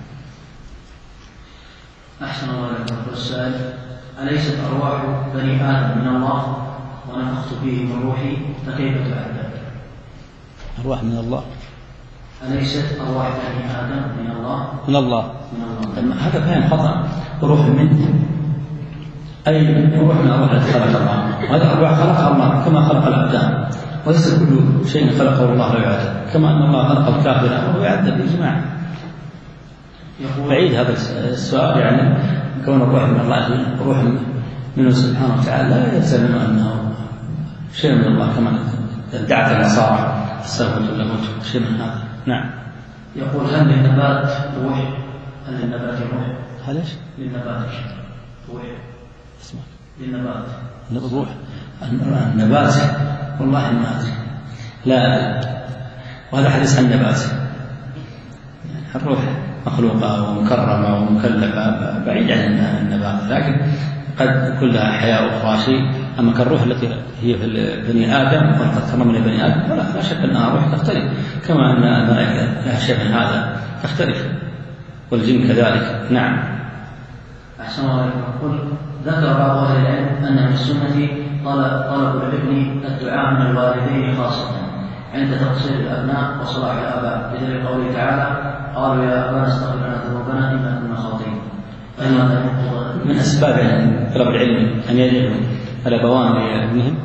أحسن الله إليكم. السائل: أليست أرواح بني آدم من الله ونفخت فيه من روحي فكيف تعذب؟ أرواح من الله؟ أليست أرواح بني آدم من الله؟ من الله. من الله. هذا فهم خطأ. روح منه أي روح من أرواح التي خلق الله، وهذا أرواح خلقها الله كما خلق الأبدان، وليس كل شيء خلقه الله لا يعذب، كما أن الله خلق الكافر وهو يعذب بالإجماع. بعيد هذا السؤال، يعني كون الروح من الله روح منه سبحانه وتعالى لا يلزم أنه شيء من الله كما ادعت النصارى السبب واللاهوت شيء من هذا. نعم. يقول: هل للنبات روح؟ هل للنبات روح؟ هل ايش؟ للنبات روح. اسمع. للنبات الروح. النبات والله ما أدري، لا أدري، وهذا حديث عن النبات. الروح مخلوقة ومكرمة ومكلفة بعيد عن النبات، لكن قد كلها حياة أخرى شيء. أما كالروح التي هي في بني آدم وقد كرمنا بني آدم فلا لا شك أنها روح تختلف، كما أن الملائكة لها شيء من هذا تختلف، والجن كذلك. نعم. أحسن الله إليكم. يقول: ذكر بعض أهل العلم أن من السنة طلب طلب الابن الدعاء من الوالدين خاصة عند تقصير الأبناء وصلاح الآباء، بدليل قوله تعالى: قالوا يا أبانا استغفر لنا ذنوبنا إنا كنا خاطئين. من أسباب طلب العلم أن يدعو الأبوان لابنهم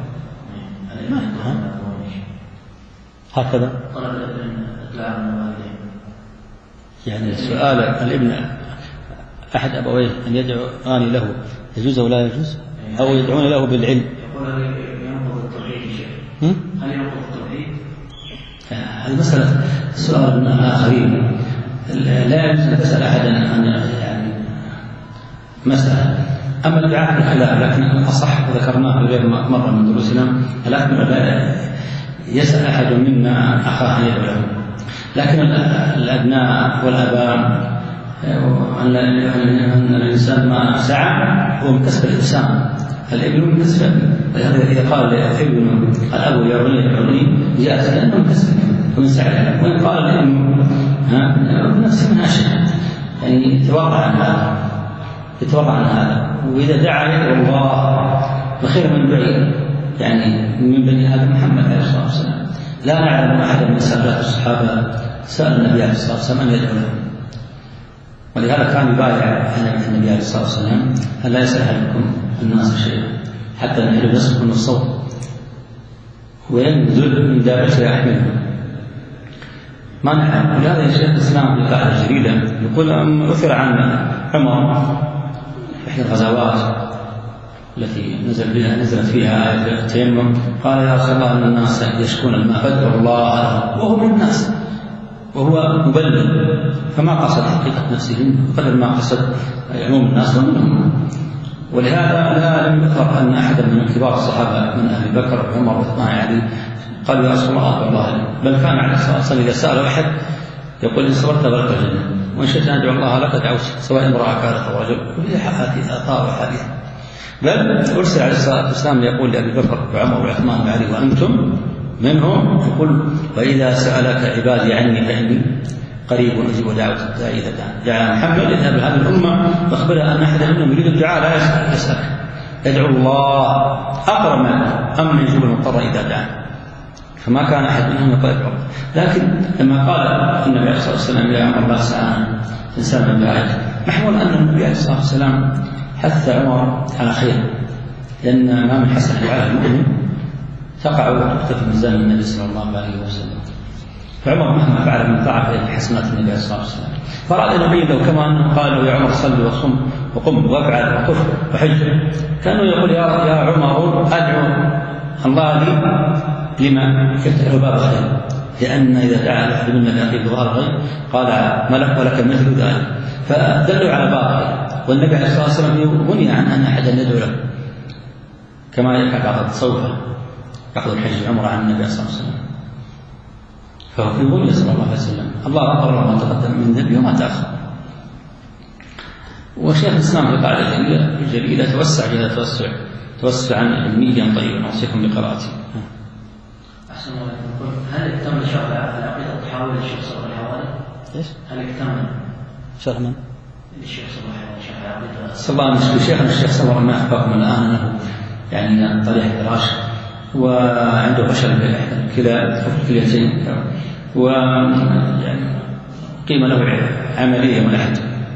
هكذا. طلب الدعاء من الوالدين يعني سؤال الابن أحد أبويه أن يدعوان له يجوز أو لا يجوز، أو يدعون له بالعلم. يقول: هل ينقض التوحيد شيء؟ هل ينقض التوحيد؟ هذه مسألة سؤال من الآخرين، لا يجوز أن تسأل أحدا عن يعني مسألة. أما الدعاء بالخلاف، لكن الأصح وذكرناه غير مرة من دروسنا، لكن لا يسأل أحد منا أخاه أن يدعو له، لكن الأبناء والآباء أن الإنسان ما سعى هو من كسب الإنسان، الابن من كسب. إذا قال الابن الأب يا بني ادعوني جاءت لأنه من كسب ومن سعي، وإن قال الابن بنفسه من شيء، يعني يتوقع عن هذا يتوقع عن هذا وإذا دعا يدعو الله بخير من دعي، يعني من بني آدم محمد عليه الصلاة والسلام. لا نعلم أحدا من سادات الصحابة سأل النبي عليه الصلاة والسلام أن يدعو لهم، ولهذا كان يبايع النبي عليه الصلاة والسلام أن لا يسأل أحدكم الناس شيئا حتى نحن نسكن الصوت وينزل من دابته يحمله. ما نعلم. ولهذا الشيخ الإسلام في قاعدة جديدة يقول: أثر عن عمر في إحدى الغزوات التي نزل بها نزلت فيها آية التيمم، قال: يا رسول الله إن الناس يشكون الماء فادعوا الله، وهو من الناس وهو مبلغ، فما قصد حقيقة نفسه قدر ما قصد عموم الناس ومنهم. ولهذا لا لم يذكر أن أحدا من كبار الصحابة من أهل بكر وعمر وعثمان علي قالوا: يا رسول الله أكبر الله، بل كان عليه الصلاة والسلام إذا سأل أحد يقول: إن صبرت بلغت الجنة، وإن شئت أن أدعو الله لك دعوت، سواء امرأة كانت أو رجل، وهي آثار وحديث. بل أرسل عليه الصلاة والسلام يقول لأبي بكر وعمر وعثمان وعلي: وأنتم منهم. يقول: وإذا سألك عبادي عني فإني قريب أجيب دعوة الداعي إذا دعا. دعا محمد: اذهب لهذه الأمة فأخبرها أن أحدا منهم يريد الدعاء لا يسأل يسأل يدعو الله أقرب منه، أما يجيب المضطر إذا دعا. فما كان أحد منهم يقول يدعو الله. لكن لما قال النبي عليه الصلاة والسلام: يا عمر لا سأل إنسان من ذلك، محمول أن النبي عليه الصلاة والسلام حث عمر على خير، لأن ما من حسن على المؤمن تقع وتكتب في ميزان النبي صلى الله عليه وسلم. فعمر مهما فعل من طاعة فإن حسنات النبي عليه الصلاة والسلام. فرأى النبي لو كما أنه قال له يا عمر صل وصم وقم وافعل وطف وحج، كانه يقول يا يا عمر أدعو الله لي لما يفتح له باب الخير، لأن إذا دعا أحد منا لأخيه بظهر الغيب قال ملك ولك مثل ذلك، فدلوا على باب الخير. والنبي عليه الصلاة والسلام منع عن أن أحدا يدعو له، كما يحكى بعض التصوفة يأخذ الحج عمر عن النبي عليه الصلاة والسلام، فهو في غنية صلى الله عليه وسلم. الله غفر له ما تقدم من ذنبه وما تأخر. وشيخ الإسلام في قاعدة جليلة توسع فيها توسع توسعا علميا طيبا، أوصيكم بقراءته. أحسن الله إليكم. هل اكتمل شرح العقيدة الطحاوية للشيخ صالح الحوالي؟ إيش؟ هل اكتمل شرح من؟ للشيخ صالح الحوالي شرح العقيدة؟ صلى الله عليه وسلم. شيخنا الشيخ صبر ما أخبركم الآن أنه يعني طريح فراش وعنده فشل في الكلى في الكليتين، ويعني قيمة له عملية ولحد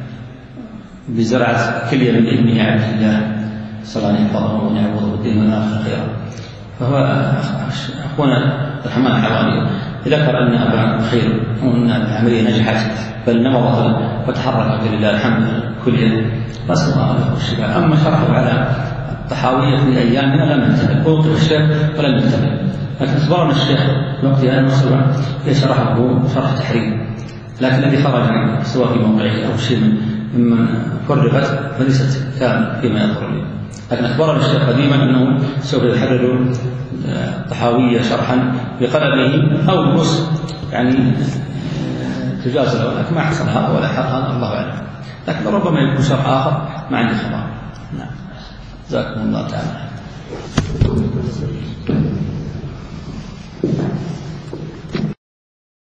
بزراعة كلية من ابنه عبد الله صلى الله عليه وسلم ونعوضه بالدين والآخرة خيرا. فهو أخونا الرحمن الحوالي ذكر أن أبا خير وأن العملية نجحت بل نمضت وتحرك لله الحمد كليا، نسأل الله له الشفاء. أما شرحه على الطحاوية في أيامنا لم ينتهي، أوقف الشيخ ولم ينتهي، لكن أخبرنا الشيخ في وقتها أن مصر شرحه شرح تحريم، لكن الذي خرج سواء في موقعه أو شيء ممن فرغت فليست كامل فيما يظهر لي. لكن أخبرنا الشيخ قديما أنه سوف يحرر الطحاوية شرحا بقلمه أو النص يعني تجاز له، لكن ما حصل هذا ولا حق هذا الله أعلم، لكن ربما يكون شرح آخر ما عندي خبر. نعم، جزاكم الله تعالى.